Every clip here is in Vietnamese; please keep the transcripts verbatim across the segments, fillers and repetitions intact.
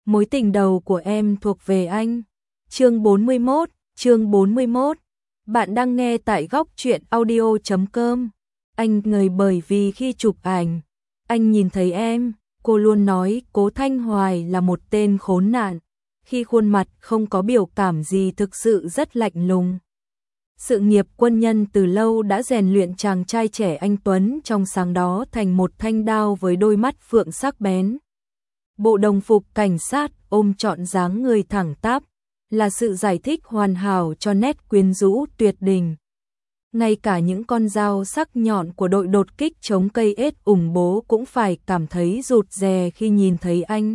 Mối tình đầu của em thuộc về anh. Chương bốn mươi mốt, chương bốn mươi mốt. Bạn đang nghe tại góc truyện audio chấm com. Anh ngời bởi vì khi chụp ảnh, anh nhìn thấy em, cô luôn nói Cố Thanh Hoài là một tên khốn nạn. Khi khuôn mặt không có biểu cảm gì thực sự rất lạnh lùng. Sự nghiệp quân nhân từ lâu đã rèn luyện chàng trai trẻ anh tuấn trong sáng đó thành một thanh đao với đôi mắt phượng sắc bén. Bộ đồng phục cảnh sát ôm trọn dáng người thẳng tắp, là sự giải thích hoàn hảo cho nét quyến rũ tuyệt đình. Ngay cả những con dao sắc nhọn của đội đột kích chống cây ết ủng bố cũng phải cảm thấy rụt rè khi nhìn thấy anh.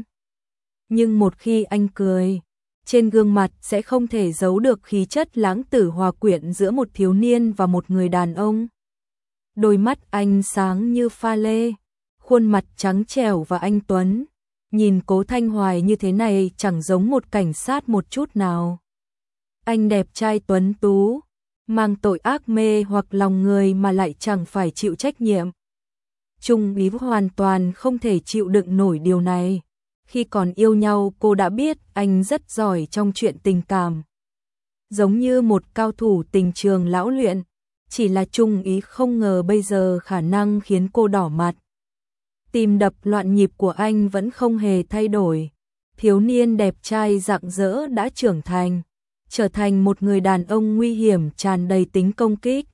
Nhưng một khi anh cười, trên gương mặt sẽ không thể giấu được khí chất lãng tử hòa quyện giữa một thiếu niên và một người đàn ông. Đôi mắt anh sáng như pha lê, khuôn mặt trắng trẻo và anh tuấn. Nhìn Cố Thanh Hoài như thế này chẳng giống một cảnh sát một chút nào. Anh đẹp trai tuấn tú, mang tội ác mê hoặc lòng người mà lại chẳng phải chịu trách nhiệm. Trung Ý hoàn toàn không thể chịu đựng nổi điều này. Khi còn yêu nhau cô đã biết anh rất giỏi trong chuyện tình cảm. Giống như một cao thủ tình trường lão luyện, chỉ là Trung Ý không ngờ bây giờ khả năng khiến cô đỏ mặt. Tim đập loạn nhịp của anh vẫn không hề thay đổi. Thiếu niên đẹp trai rạng rỡ đã trưởng thành, trở thành một người đàn ông nguy hiểm tràn đầy tính công kích.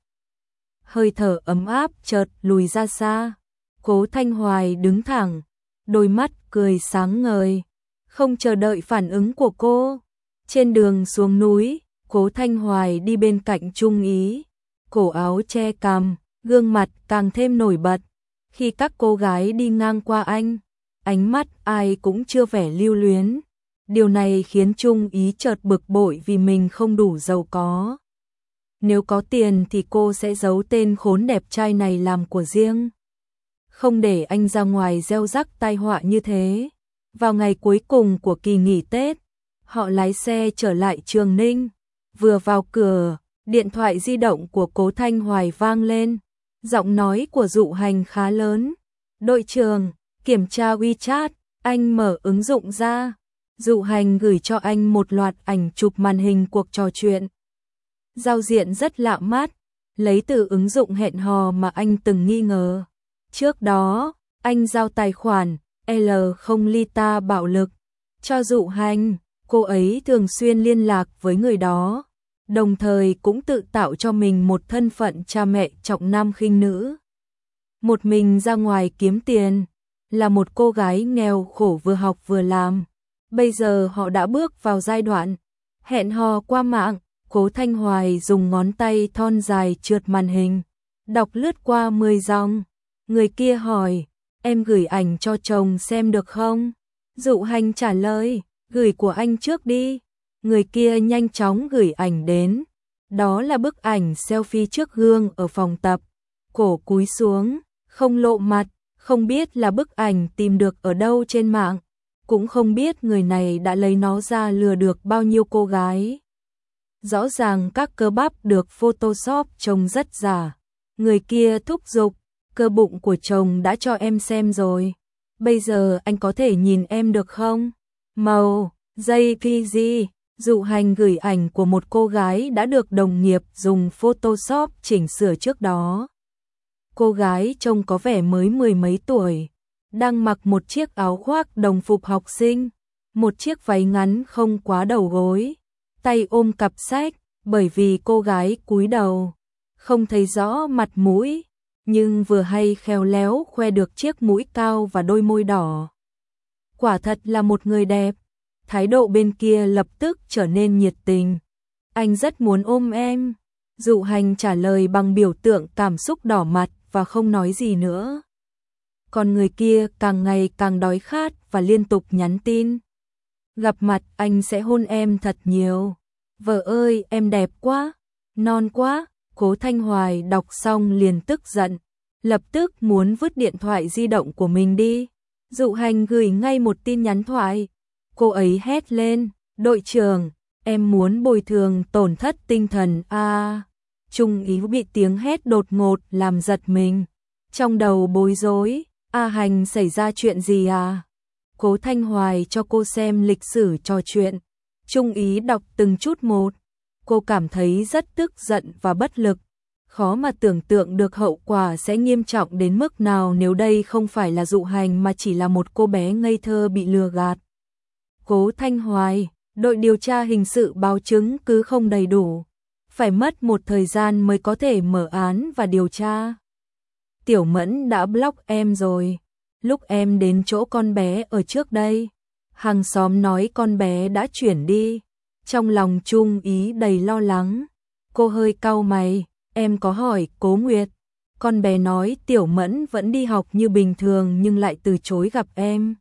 Hơi thở ấm áp chợt lùi ra xa. Cố Thanh Hoài đứng thẳng, đôi mắt cười sáng ngời, không chờ đợi phản ứng của cô. Trên đường xuống núi, Cố Thanh Hoài đi bên cạnh Trung Ý, cổ áo che cằm, gương mặt càng thêm nổi bật. Khi các cô gái đi ngang qua anh, ánh mắt ai cũng chưa vẻ lưu luyến. Điều này khiến Trung Ý chợt bực bội vì mình không đủ giàu có. Nếu có tiền thì cô sẽ giấu tên khốn đẹp trai này làm của riêng, không để anh ra ngoài gieo rắc tai họa như thế. Vào ngày cuối cùng của kỳ nghỉ Tết, họ lái xe trở lại Trường Ninh. Vừa vào cửa, điện thoại di động của Cố Thanh Hoài vang lên. Giọng nói của Dụ Hành khá lớn. Đội trưởng, kiểm tra WeChat. Anh mở ứng dụng ra. Dụ Hành gửi cho anh một loạt ảnh chụp màn hình cuộc trò chuyện. Giao diện rất lạ mắt, lấy từ ứng dụng hẹn hò mà anh từng nghi ngờ. Trước đó, anh giao tài khoản L không Lita bạo lực cho Dụ Hành. Cô ấy thường xuyên liên lạc với người đó, đồng thời cũng tự tạo cho mình một thân phận cha mẹ trọng nam khinh nữ. Một mình ra ngoài kiếm tiền, là một cô gái nghèo khổ vừa học vừa làm. Bây giờ họ đã bước vào giai đoạn hẹn hò qua mạng. Cố Thanh Hoài dùng ngón tay thon dài trượt màn hình, đọc lướt qua mười dòng. Người kia hỏi, em gửi ảnh cho chồng xem được không? Dụ Hành trả lời, gửi của anh trước đi. Người kia nhanh chóng gửi ảnh đến. Đó là bức ảnh selfie trước gương ở phòng tập. Cổ cúi xuống, không lộ mặt, không biết là bức ảnh tìm được ở đâu trên mạng. Cũng không biết người này đã lấy nó ra lừa được bao nhiêu cô gái. Rõ ràng các cơ bắp được Photoshop trông rất giả. Người kia thúc giục, cơ bụng của chồng đã cho em xem rồi. Bây giờ anh có thể nhìn em được không? Màu, jây pê giê. Dụ Hành gửi ảnh của một cô gái đã được đồng nghiệp dùng Photoshop chỉnh sửa trước đó. Cô gái trông có vẻ mới mười mấy tuổi, đang mặc một chiếc áo khoác đồng phục học sinh, một chiếc váy ngắn không quá đầu gối, tay ôm cặp sách. Bởi vì cô gái cúi đầu, không thấy rõ mặt mũi, nhưng vừa hay khéo léo khoe được chiếc mũi cao và đôi môi đỏ. Quả thật là một người đẹp. Thái độ bên kia lập tức trở nên nhiệt tình. Anh rất muốn ôm em. Dụ Hành trả lời bằng biểu tượng cảm xúc đỏ mặt và không nói gì nữa. Còn người kia càng ngày càng đói khát và liên tục nhắn tin. Gặp mặt anh sẽ hôn em thật nhiều. Vợ ơi, em đẹp quá, non quá. Cố Thanh Hoài đọc xong liền tức giận, lập tức muốn vứt điện thoại di động của mình đi. Dụ Hành gửi ngay một tin nhắn thoại. Cô ấy hét lên, đội trưởng, em muốn bồi thường tổn thất tinh thần a. À, Trung Ý bị tiếng hét đột ngột làm giật mình. Trong đầu bối rối, A Hành xảy ra chuyện gì à? Cố Thanh Hoài cho cô xem lịch sử trò chuyện. Trung Ý đọc từng chút một. Cô cảm thấy rất tức giận và bất lực. Khó mà tưởng tượng được hậu quả sẽ nghiêm trọng đến mức nào nếu đây không phải là dụ hành mà chỉ là một cô bé ngây thơ bị lừa gạt. Cố Thanh Hoài, đội điều tra hình sự báo chứng cứ không đầy đủ. Phải mất một thời gian mới có thể mở án và điều tra. Tiểu Mẫn đã block em rồi. Lúc em đến chỗ con bé ở trước đây, hàng xóm nói con bé đã chuyển đi. Trong lòng Trung Ý đầy lo lắng. Cô hơi cau mày, em có hỏi Cố Nguyệt. Con bé nói Tiểu Mẫn vẫn đi học như bình thường nhưng lại từ chối gặp em.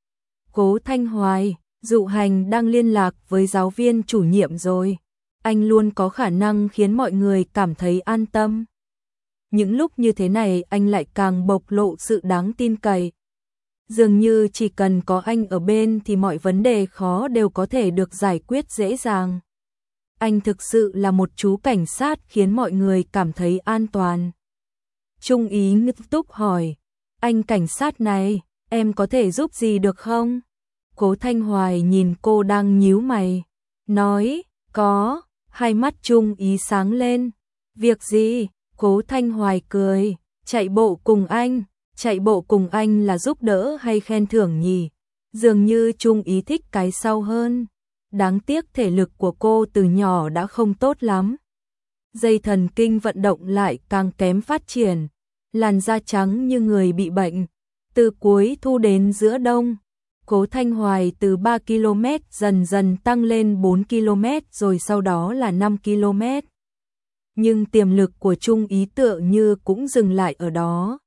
Cố Thanh Hoài, dụ hành đang liên lạc với giáo viên chủ nhiệm rồi. Anh luôn có khả năng khiến mọi người cảm thấy an tâm. Những lúc như thế này anh lại càng bộc lộ sự đáng tin cậy. Dường như chỉ cần có anh ở bên thì mọi vấn đề khó đều có thể được giải quyết dễ dàng. Anh thực sự là một chú cảnh sát khiến mọi người cảm thấy an toàn. Trung Ý nghiêm túc hỏi, anh cảnh sát này, em có thể giúp gì được không? Cố Thanh Hoài nhìn cô đang nhíu mày, nói, có, hai mắt Trung Ý sáng lên. Việc gì? Cố Thanh Hoài cười, chạy bộ cùng anh, chạy bộ cùng anh là giúp đỡ hay khen thưởng nhỉ? Dường như Trung Ý thích cái sau hơn. Đáng tiếc thể lực của cô từ nhỏ đã không tốt lắm. Dây thần kinh vận động lại càng kém phát triển, làn da trắng như người bị bệnh. Từ cuối thu đến giữa đông, Cố Thanh Hoài từ ba ki lô mét dần dần tăng lên bốn ki lô mét rồi sau đó là năm ki lô mét. Nhưng tiềm lực của Trung Ý tựa như cũng dừng lại ở đó.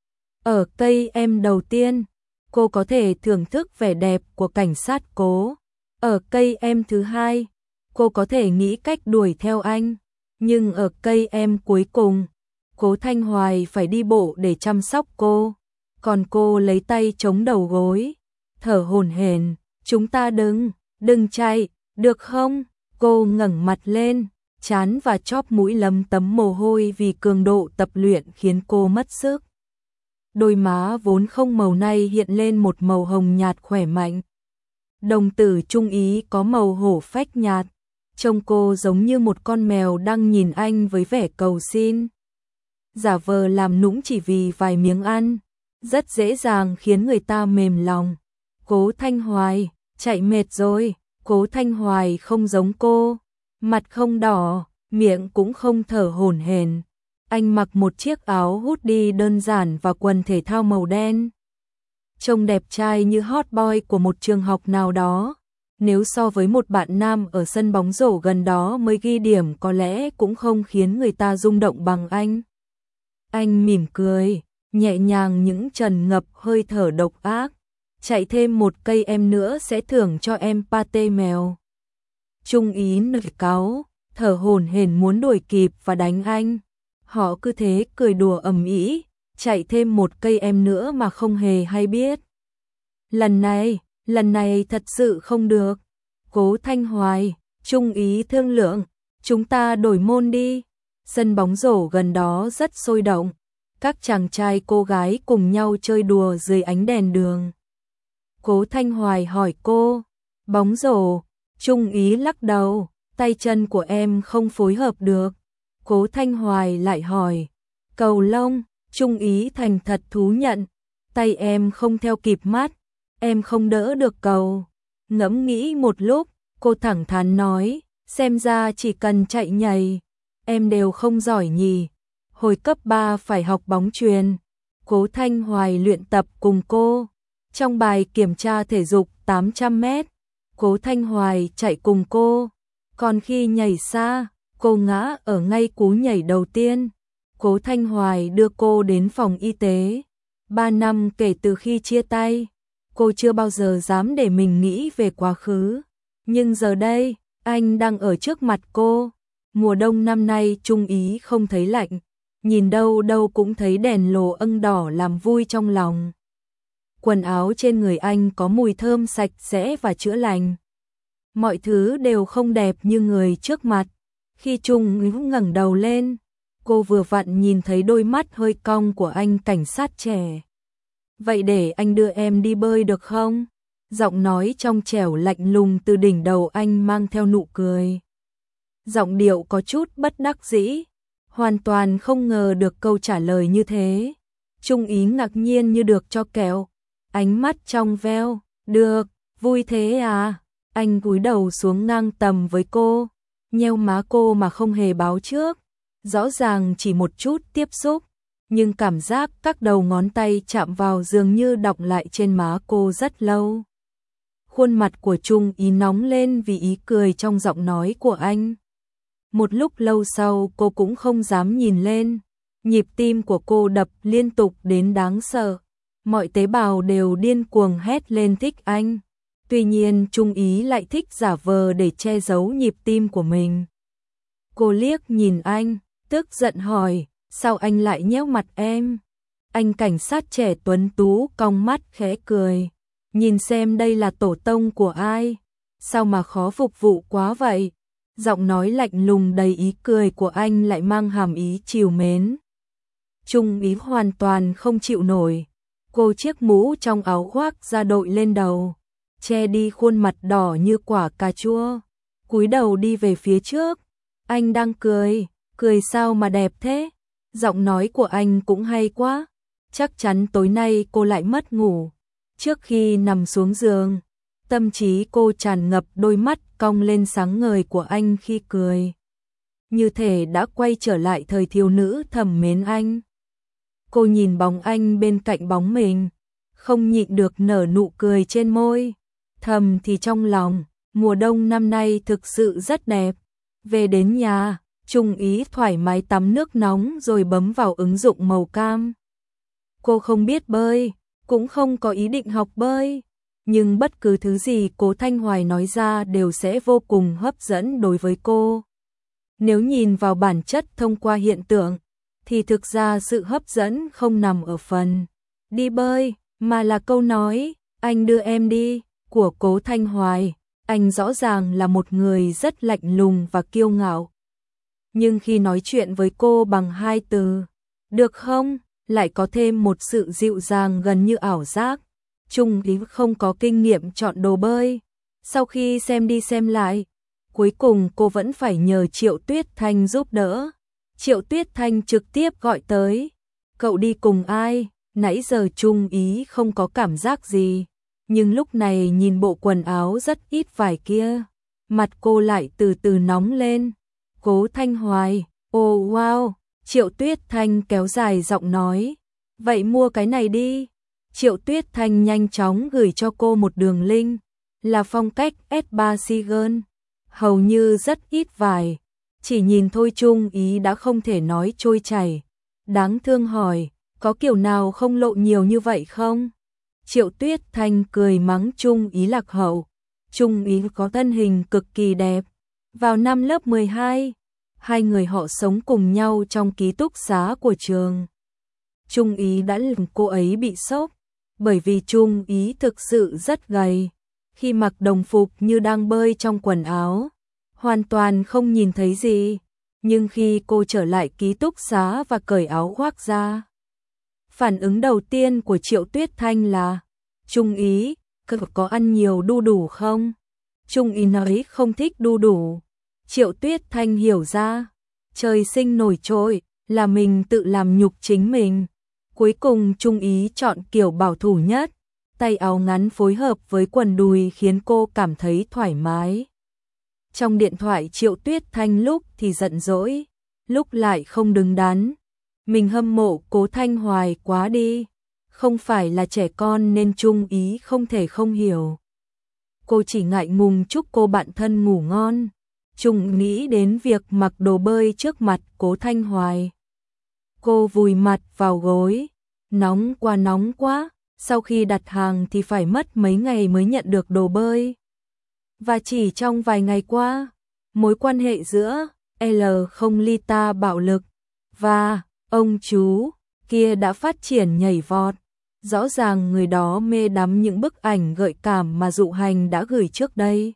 Ở cây em đầu tiên, cô có thể thưởng thức vẻ đẹp của cảnh sát Cố. Ở cây em thứ hai, cô có thể nghĩ cách đuổi theo anh. Nhưng ở cây em cuối cùng, Cố Thanh Hoài phải đi bộ để chăm sóc cô. Còn cô lấy tay chống đầu gối, thở hổn hển, chúng ta đừng, đừng chạy, được không? Cô ngẩng mặt lên, trán và chóp mũi lấm tấm mồ hôi vì cường độ tập luyện khiến cô mất sức. Đôi má vốn không màu nay hiện lên một màu hồng nhạt khỏe mạnh. Đồng tử Trung Ý có màu hổ phách nhạt, trông cô giống như một con mèo đang nhìn anh với vẻ cầu xin. Giả vờ làm nũng chỉ vì vài miếng ăn, rất dễ dàng khiến người ta mềm lòng. Cố Thanh Hoài, chạy mệt rồi. Cố Thanh Hoài không giống cô, mặt không đỏ, miệng cũng không thở hổn hển. Anh mặc một chiếc áo hoodie đơn giản và quần thể thao màu đen. Trông đẹp trai như hot boy của một trường học nào đó. Nếu so với một bạn nam ở sân bóng rổ gần đó mới ghi điểm có lẽ cũng không khiến người ta rung động bằng anh. Anh mỉm cười, nhẹ nhàng những trần ngập hơi thở độc ác. Chạy thêm một cây em nữa sẽ thưởng cho em pate mèo. Trung Ý nổi cáu, thở hổn hển muốn đuổi kịp và đánh anh. Họ cứ thế cười đùa ầm ĩ, chạy thêm một cây em nữa mà không hề hay biết. Lần này, lần này thật sự không được. Cố Thanh Hoài, Trung Ý thương lượng, chúng ta đổi môn đi. Sân bóng rổ gần đó rất sôi động. Các chàng trai cô gái cùng nhau chơi đùa dưới ánh đèn đường. Cố Thanh Hoài hỏi cô, bóng rổ, Trung Ý lắc đầu, tay chân của em không phối hợp được. Cố Thanh Hoài lại hỏi, cầu lông, Trung Ý thành thật thú nhận, tay em không theo kịp mắt, em không đỡ được cầu. Ngẫm nghĩ một lúc, cô thẳng thắn nói, xem ra chỉ cần chạy nhảy, em đều không giỏi nhỉ. Hồi cấp ba phải học bóng chuyền, Cố Thanh Hoài luyện tập cùng cô. Trong bài kiểm tra thể dục tám trăm mét, Cố Thanh Hoài chạy cùng cô. Còn khi nhảy xa, cô ngã ở ngay cú nhảy đầu tiên. Cố Thanh Hoài đưa cô đến phòng y tế. Ba năm kể từ khi chia tay, cô chưa bao giờ dám để mình nghĩ về quá khứ. Nhưng giờ đây, anh đang ở trước mặt cô. Mùa đông năm nay Trung Ý không thấy lạnh. Nhìn đâu đâu cũng thấy đèn lồ âng đỏ làm vui trong lòng. Quần áo trên người anh có mùi thơm sạch sẽ và chữa lành. Mọi thứ đều không đẹp như người trước mặt. Khi Trung Ý ngẩng đầu lên, cô vừa vặn nhìn thấy đôi mắt hơi cong của anh cảnh sát trẻ. Vậy để anh đưa em đi bơi được không? Giọng nói trong trẻo lạnh lùng từ đỉnh đầu anh mang theo nụ cười. Giọng điệu có chút bất đắc dĩ, hoàn toàn không ngờ được câu trả lời như thế. Trung Ý ngạc nhiên như được cho kẹo, ánh mắt trong veo, được, vui thế à? Anh cúi đầu xuống ngang tầm với cô, nheo má cô mà không hề báo trước, rõ ràng chỉ một chút tiếp xúc, nhưng cảm giác các đầu ngón tay chạm vào dường như đọng lại trên má cô rất lâu. Khuôn mặt của Trung Ý nóng lên vì ý cười trong giọng nói của anh. Một lúc lâu sau cô cũng không dám nhìn lên, nhịp tim của cô đập liên tục đến đáng sợ, mọi tế bào đều điên cuồng hét lên thích anh. Tuy nhiên Trung Ý lại thích giả vờ để che giấu nhịp tim của mình. Cô liếc nhìn anh, tức giận hỏi, sao anh lại nhéo mặt em? Anh cảnh sát trẻ tuấn tú cong mắt khẽ cười, nhìn xem đây là tổ tông của ai, sao mà khó phục vụ quá vậy? Giọng nói lạnh lùng đầy ý cười của anh lại mang hàm ý trìu mến. Trung Ý hoàn toàn không chịu nổi, cô chiếc mũ trong áo khoác ra đội lên đầu, che đi khuôn mặt đỏ như quả cà chua, cúi đầu đi về phía trước. Anh đang cười, cười sao mà đẹp thế? Giọng nói của anh cũng hay quá, chắc chắn tối nay cô lại mất ngủ. Trước khi nằm xuống giường, tâm trí cô tràn ngập đôi mắt cong lên sáng ngời của anh khi cười, như thể đã quay trở lại thời thiếu nữ thầm mến anh. Cô nhìn bóng anh bên cạnh bóng mình, không nhịn được nở nụ cười trên môi, thầm thì trong lòng, mùa đông năm nay thực sự rất đẹp. Về đến nhà, Trung Ý thoải mái tắm nước nóng rồi bấm vào ứng dụng màu cam. Cô không biết bơi, cũng không có ý định học bơi, nhưng bất cứ thứ gì Cố Thanh Hoài nói ra đều sẽ vô cùng hấp dẫn đối với cô. Nếu nhìn vào bản chất thông qua hiện tượng, thì thực ra sự hấp dẫn không nằm ở phần đi bơi, mà là câu nói, anh đưa em đi, của Cố Thanh Hoài. Anh rõ ràng là một người rất lạnh lùng và kiêu ngạo. Nhưng khi nói chuyện với cô bằng hai từ, được không, lại có thêm một sự dịu dàng gần như ảo giác. Trung Ý không có kinh nghiệm chọn đồ bơi. Sau khi xem đi xem lại, cuối cùng cô vẫn phải nhờ Triệu Tuyết Thanh giúp đỡ. Triệu Tuyết Thanh trực tiếp gọi tới, cậu đi cùng ai? Nãy giờ Trung Ý không có cảm giác gì, nhưng lúc này nhìn bộ quần áo rất ít vải kia, mặt cô lại từ từ nóng lên. Cố Thanh Hoài, oh wow, Triệu Tuyết Thanh kéo dài giọng nói, vậy mua cái này đi. Triệu Tuyết Thanh nhanh chóng gửi cho cô một đường link, là phong cách ét ba Sigen, hầu như rất ít vải, chỉ nhìn thôi Trung Ý đã không thể nói trôi chảy. Đáng thương hỏi, có kiểu nào không lộ nhiều như vậy không? Triệu Tuyết Thanh cười mắng Trung Ý lạc hậu. Trung Ý có thân hình cực kỳ đẹp. Vào năm lớp mười hai, hai người họ sống cùng nhau trong ký túc xá của trường. Trung Ý đã làm cô ấy bị sốc, bởi vì Trung Ý thực sự rất gầy. Khi mặc đồng phục như đang bơi trong quần áo, hoàn toàn không nhìn thấy gì. Nhưng khi cô trở lại ký túc xá và cởi áo khoác ra, phản ứng đầu tiên của Triệu Tuyết Thanh là, Trung Ý, cậu có ăn nhiều đu đủ không? Trung Ý nói không thích đu đủ. Triệu Tuyết Thanh hiểu ra, trời sinh nổi trội, là mình tự làm nhục chính mình. Cuối cùng Trung Ý chọn kiểu bảo thủ nhất, tay áo ngắn phối hợp với quần đùi khiến cô cảm thấy thoải mái. Trong điện thoại Triệu Tuyết Thanh lúc thì giận dỗi, lúc lại không đứng đắn. Mình hâm mộ Cố Thanh Hoài quá đi, không phải là trẻ con nên Trung Ý không thể không hiểu. Cô chỉ ngại ngùng chúc cô bạn thân ngủ ngon. Trung nghĩ đến việc mặc đồ bơi trước mặt Cố Thanh Hoài. Cô vùi mặt vào gối, nóng quá nóng quá, sau khi đặt hàng thì phải mất mấy ngày mới nhận được đồ bơi. Và chỉ trong vài ngày qua, mối quan hệ giữa L không Lita bạo lực và ông chú kia đã phát triển nhảy vọt. Rõ ràng người đó mê đắm những bức ảnh gợi cảm mà Dụ Hành đã gửi trước đây.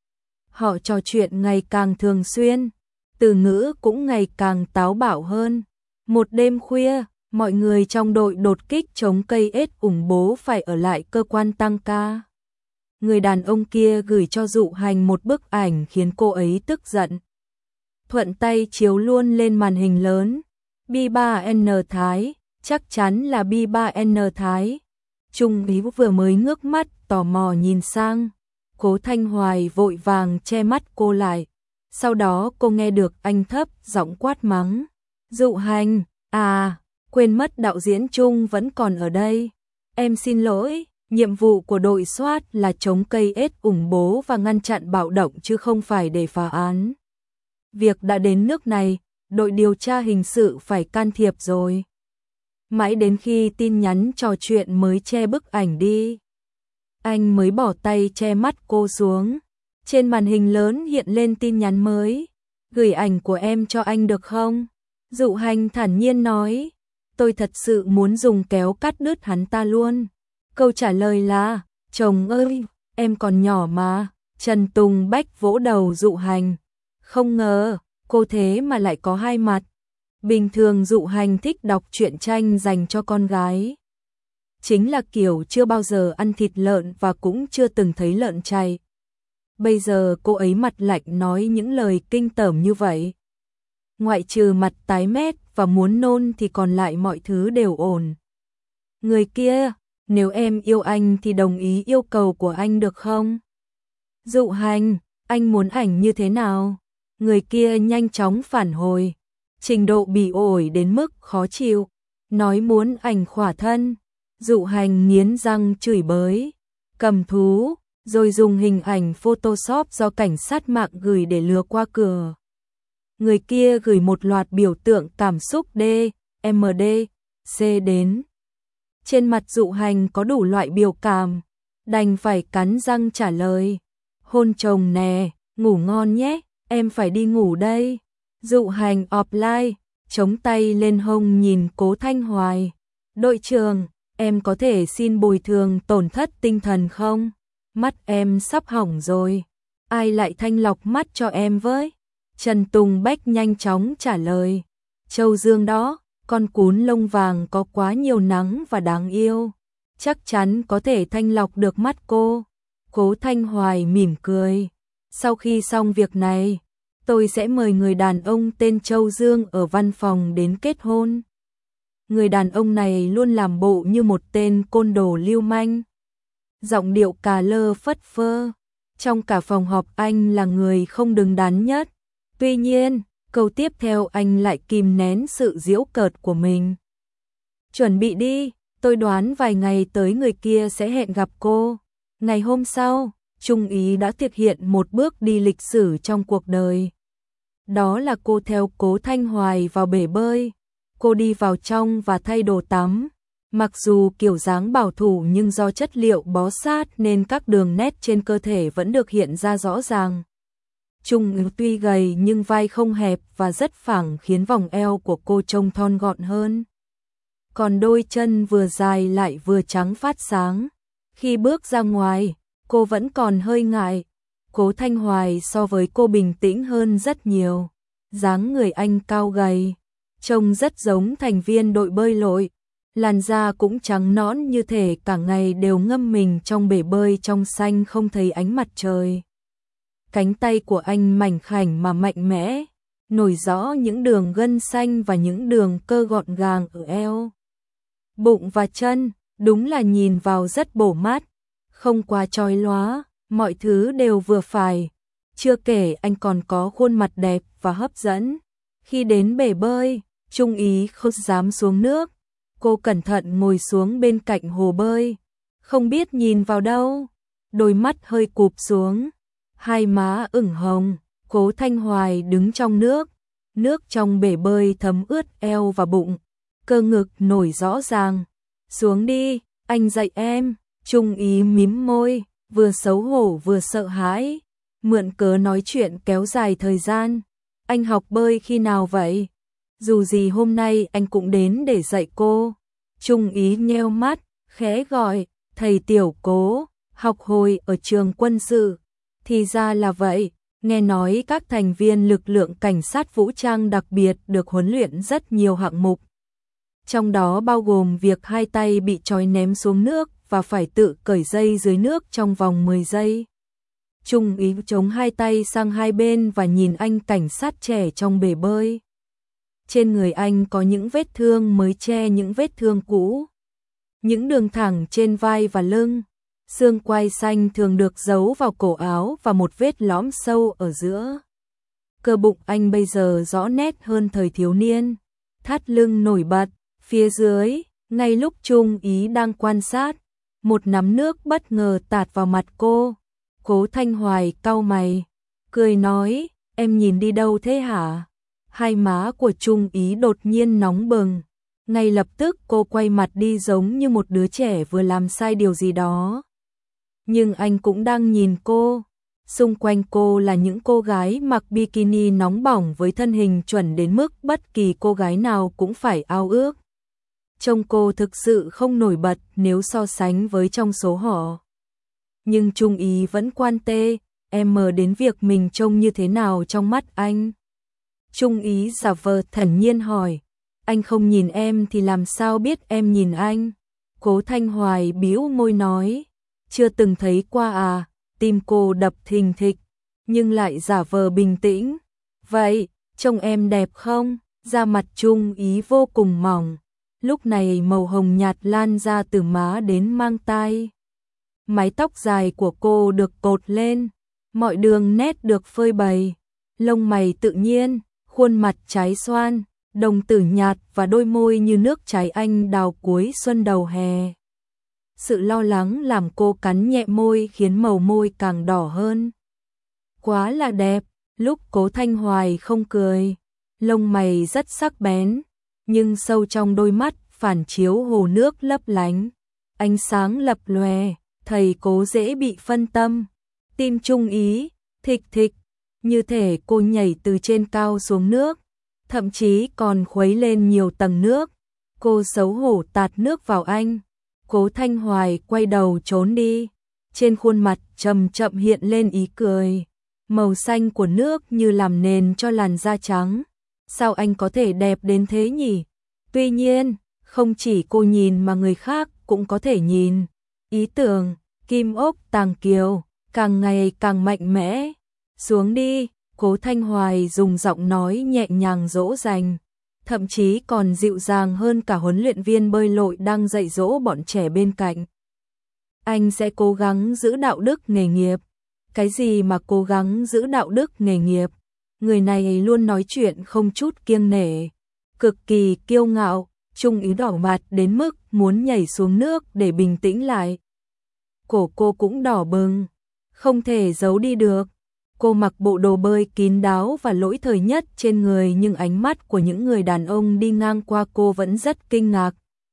Họ trò chuyện ngày càng thường xuyên, từ ngữ cũng ngày càng táo bạo hơn. Một đêm khuya, mọi người trong đội đột kích chống cây ết ủng bố phải ở lại cơ quan tăng ca. người đàn ông kia gửi cho Dụ Hành một bức ảnh khiến cô ấy tức giận. Thuận tay chiếu luôn lên màn hình lớn. B ba N Thái, chắc chắn là B ba N Thái. Trung úy vừa mới ngước mắt tò mò nhìn sang. Cố Thanh Hoài vội vàng che mắt cô lại. Sau đó cô nghe được anh thấp giọng quát mắng. Dụ Hành, à, quên mất đạo diễn Trung vẫn còn ở đây. Em xin lỗi, nhiệm vụ của đội SWAT là chống cây ết ủng bố và ngăn chặn bạo động chứ không phải để phá án. Việc đã đến nước này, đội điều tra hình sự phải can thiệp rồi. Mãi đến khi tin nhắn trò chuyện mới che bức ảnh đi. Anh mới bỏ tay che mắt cô xuống. Trên màn hình lớn hiện lên tin nhắn mới. Gửi ảnh của em cho anh được không? Dụ Hành thản nhiên nói. Tôi thật sự muốn dùng kéo cắt đứt hắn ta luôn. Câu trả lời là, chồng ơi, em còn nhỏ mà. Trần Tùng Bách vỗ đầu Dụ Hành. Không ngờ, cô thế mà lại có hai mặt. Bình thường Dụ Hành thích đọc truyện tranh dành cho con gái. Chính là kiểu chưa bao giờ ăn thịt lợn và cũng chưa từng thấy lợn chay. Bây giờ cô ấy mặt lạnh nói những lời kinh tởm như vậy. Ngoại trừ mặt tái mét và muốn nôn thì còn lại mọi thứ đều ổn. Người kia, nếu em yêu anh thì đồng ý yêu cầu của anh được không? Dụ Hành, anh muốn ảnh như thế nào? Người kia nhanh chóng phản hồi. Trình độ bị ổi đến mức khó chịu. Nói muốn ảnh khỏa thân. Dụ Hành nghiến răng chửi bới. Cầm thú, rồi dùng hình ảnh Photoshop do cảnh sát mạng gửi để lừa qua cửa. Người kia gửi một loạt biểu tượng cảm xúc D, M D, C đến. Trên mặt Dụ Hành có đủ loại biểu cảm. Đành phải cắn răng trả lời. Hôn chồng nè, ngủ ngon nhé, em phải đi ngủ đây. Dụ Hành offline, chống tay lên hông nhìn Cố Thanh Hoài. Đội trưởng, em có thể xin bồi thường tổn thất tinh thần không? Mắt em sắp hỏng rồi. Ai lại thanh lọc mắt cho em với? Trần Tùng Bách nhanh chóng trả lời. Châu Dương đó, con cún lông vàng có quá nhiều nắng và đáng yêu. Chắc chắn có thể thanh lọc được mắt cô. Cố Thanh Hoài mỉm cười. Sau khi xong việc này, tôi sẽ mời người đàn ông tên Châu Dương ở văn phòng đến kết hôn. Người đàn ông này luôn làm bộ như một tên côn đồ lưu manh. Giọng điệu cà lơ phất phơ. Trong cả phòng họp anh là người không đứng đắn nhất. Tuy nhiên, câu tiếp theo anh lại kìm nén sự giễu cợt của mình. Chuẩn bị đi, tôi đoán vài ngày tới người kia sẽ hẹn gặp cô. Ngày hôm sau, Trung úy đã thực hiện một bước đi lịch sử trong cuộc đời. Đó là cô theo Cố Thanh Hoài vào bể bơi. Cô đi vào trong và thay đồ tắm. Mặc dù kiểu dáng bảo thủ nhưng do chất liệu bó sát nên các đường nét trên cơ thể vẫn được hiện ra rõ ràng. Trung úy tuy gầy nhưng vai không hẹp và rất phẳng khiến vòng eo của cô trông thon gọn hơn. Còn đôi chân vừa dài lại vừa trắng phát sáng. Khi bước ra ngoài, cô vẫn còn hơi ngại. Cố Thanh Hoài so với cô bình tĩnh hơn rất nhiều. Dáng người anh cao gầy, trông rất giống thành viên đội bơi lội. Làn da cũng trắng nõn như thể cả ngày đều ngâm mình trong bể bơi trong xanh không thấy ánh mặt trời. Cánh tay của anh mảnh khảnh mà mạnh mẽ, nổi rõ những đường gân xanh và những đường cơ gọn gàng ở eo. Bụng và chân, đúng là nhìn vào rất bổ mắt, không quá chói lóa, mọi thứ đều vừa phải. Chưa kể anh còn có khuôn mặt đẹp và hấp dẫn. Khi đến bể bơi, Trung úy không dám xuống nước. Cô cẩn thận ngồi xuống bên cạnh hồ bơi, không biết nhìn vào đâu, đôi mắt hơi cụp xuống, hai má ửng hồng. Cố Thanh Hoài đứng trong nước, nước trong bể bơi thấm ướt eo và bụng, cơ ngực nổi rõ ràng. Xuống đi, anh dạy em. Trung úy mím môi, vừa xấu hổ vừa sợ hãi, mượn cớ nói chuyện kéo dài thời gian. Anh học bơi khi nào vậy? Dù gì hôm nay anh cũng đến để dạy cô. Trung úy nheo mắt, khẽ gọi, thầy Tiểu Cố, học hồi ở trường quân sự. Thì ra là vậy, nghe nói các thành viên lực lượng cảnh sát vũ trang đặc biệt được huấn luyện rất nhiều hạng mục. Trong đó bao gồm việc hai tay bị trói ném xuống nước và phải tự cởi dây dưới nước trong vòng mười giây. Trung úy chống hai tay sang hai bên và nhìn anh cảnh sát trẻ trong bể bơi. Trên người anh có những vết thương mới che những vết thương cũ. Những đường thẳng trên vai và lưng. Xương quai xanh thường được giấu vào cổ áo và một vết lõm sâu ở giữa. Cơ bụng anh bây giờ rõ nét hơn thời thiếu niên. Thắt lưng nổi bật. Phía dưới, ngay lúc Trung úy đang quan sát, một nắm nước bất ngờ tạt vào mặt cô. Cố Thanh Hoài cau mày, cười nói, em nhìn đi đâu thế hả? Hai má của Trung úy đột nhiên nóng bừng. Ngay lập tức cô quay mặt đi giống như một đứa trẻ vừa làm sai điều gì đó. Nhưng anh cũng đang nhìn cô. Xung quanh cô là những cô gái mặc bikini nóng bỏng với thân hình chuẩn đến mức bất kỳ cô gái nào cũng phải ao ước. Trông cô thực sự không nổi bật nếu so sánh với trong số họ. Nhưng Trung úy vẫn quan tê, em mờ đến việc mình trông như thế nào trong mắt anh. Trung úy giả vờ thản nhiên hỏi, anh không nhìn em thì làm sao biết em nhìn anh? Cố Thanh Hoài bĩu môi nói, chưa từng thấy qua à? Tim cô đập thình thịch, nhưng lại giả vờ bình tĩnh. Vậy, trông em đẹp không? Da mặt Trung úy vô cùng mỏng. Lúc này màu hồng nhạt lan ra từ má đến mang tai. Mái tóc dài của cô được cột lên, mọi đường nét được phơi bày. Lông mày tự nhiên, khuôn mặt trái xoan, đồng tử nhạt và đôi môi như nước trái anh đào cuối xuân đầu hè. Sự lo lắng làm cô cắn nhẹ môi khiến màu môi càng đỏ hơn. Quá là đẹp, lúc Cố Thanh Hoài không cười, lông mày rất sắc bén, nhưng sâu trong đôi mắt phản chiếu hồ nước lấp lánh, ánh sáng lập lòe, thầy Cố dễ bị phân tâm. Tim Trung úy thịch thịch, như thể cô nhảy từ trên cao xuống nước, thậm chí còn khuấy lên nhiều tầng nước. Cô xấu hổ tạt nước vào anh. Cố Thanh Hoài quay đầu trốn đi, trên khuôn mặt chậm chậm hiện lên ý cười. Màu xanh của nước như làm nền cho làn da trắng. Sao anh có thể đẹp đến thế nhỉ? Tuy nhiên, không chỉ cô nhìn mà người khác cũng có thể nhìn. Ý tưởng, Kim Ốc Tàng Kiều, càng ngày càng mạnh mẽ. Xuống đi, Cố Thanh Hoài dùng giọng nói nhẹ nhàng dỗ dành, thậm chí còn dịu dàng hơn cả huấn luyện viên bơi lội đang dạy dỗ bọn trẻ bên cạnh. Anh sẽ cố gắng giữ đạo đức nghề nghiệp. Cái gì mà cố gắng giữ đạo đức nghề nghiệp? Người này luôn nói chuyện không chút kiêng nể, cực kỳ kiêu ngạo. Trung úy đỏ mặt đến mức muốn nhảy xuống nước để bình tĩnh lại. Cổ cô cũng đỏ bừng, không thể giấu đi được. Cô mặc bộ đồ bơi kín đáo và lỗi thời nhất trên người, nhưng ánh mắt của những người đàn ông đi ngang qua cô vẫn rất kinh ngạc.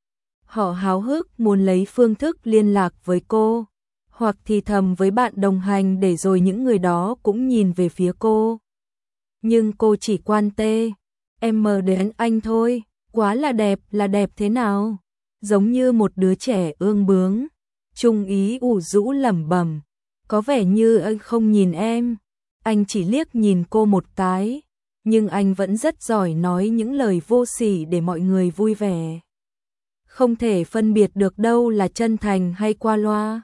Họ háo hức muốn lấy phương thức liên lạc với cô, hoặc thì thầm với bạn đồng hành để rồi những người đó cũng nhìn về phía cô. Nhưng cô chỉ quan tê, em mờ đến anh thôi, quá là đẹp, là đẹp thế nào? Giống như một đứa trẻ ương bướng. Trung úy ủ rũ lẩm bẩm, có vẻ như anh không nhìn em. Anh chỉ liếc nhìn cô một cái, nhưng anh vẫn rất giỏi nói những lời vô sỉ để mọi người vui vẻ. Không thể phân biệt được đâu là chân thành hay qua loa.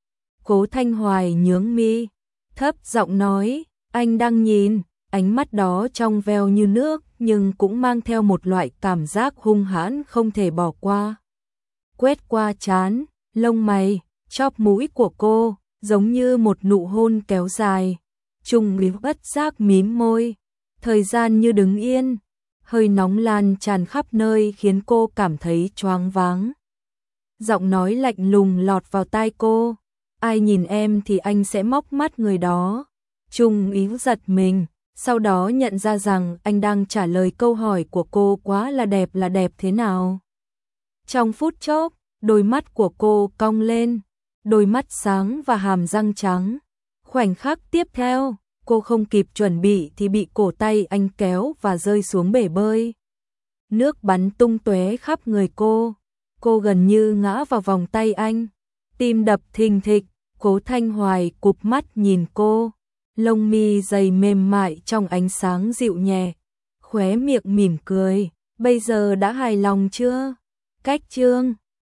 Cố Thanh Hoài nhướng mi, thấp giọng nói, anh đang nhìn. Ánh mắt đó trong veo như nước, nhưng cũng mang theo một loại cảm giác hung hãn không thể bỏ qua. Quét qua trán, lông mày, chóp mũi của cô, giống như một nụ hôn kéo dài. Trung úy bất giác mím môi, thời gian như đứng yên, hơi nóng lan tràn khắp nơi khiến cô cảm thấy choáng váng. Giọng nói lạnh lùng lọt vào tai cô, ai nhìn em thì anh sẽ móc mắt người đó. Trung úy giật mình, sau đó nhận ra rằng anh đang trả lời câu hỏi của cô. Quá là đẹp, là đẹp thế nào? Trong phút chốc, đôi mắt của cô cong lên, đôi mắt sáng và hàm răng trắng. Khoảnh khắc tiếp theo, cô không kịp chuẩn bị thì bị cổ tay anh kéo và rơi xuống bể bơi. Nước bắn tung tóe khắp người cô, cô gần như ngã vào vòng tay anh. Tim đập thình thịch, Cố Thanh Hoài cụp mắt nhìn cô, lông mi dày mềm mại trong ánh sáng dịu nhẹ, khóe miệng mỉm cười. Bây giờ đã hài lòng chưa? Cách chương